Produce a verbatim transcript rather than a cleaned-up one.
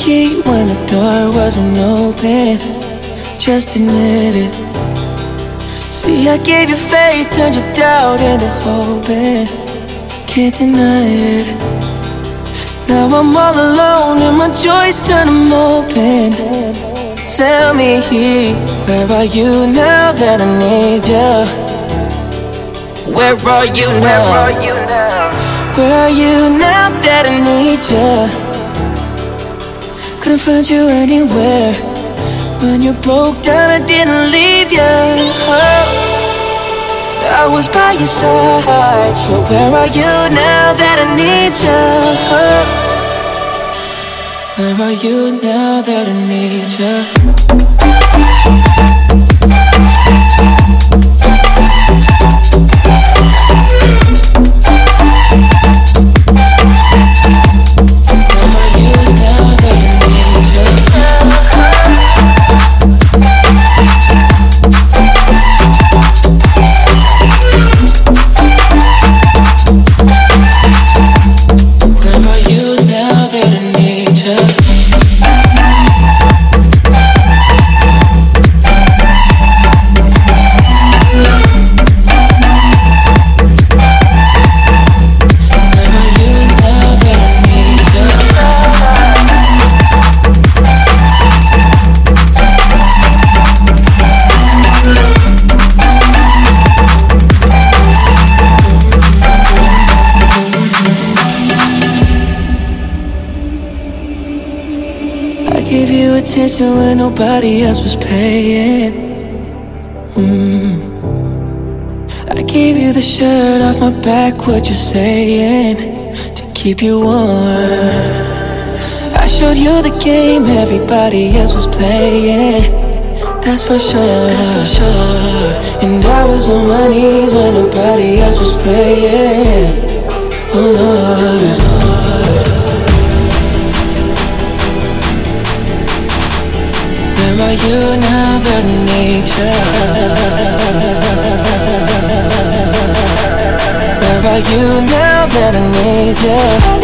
key when the door wasn't open. Just admit it. See, I gave you faith, turned your doubt into hoping. Can't deny it. Now I'm all alone and my joys turn them open. Tell me, where are you now that I need you? Where are you now? Where are you now that I need you? Couldn't find you anywhere. When you broke down, I didn't leave you. Oh, I was by your side. So where are you now that I need you? Oh, where are you now that I need you? Attention when nobody else was paying. mm. I gave you the shirt off my back, what you saying? To keep you warm. I showed you the game everybody else was playing. That's for sure, That's for sure. And I was on my knees when nobody else was praying. Oh Lord, where are you now that I need you? Where are you now that I need you?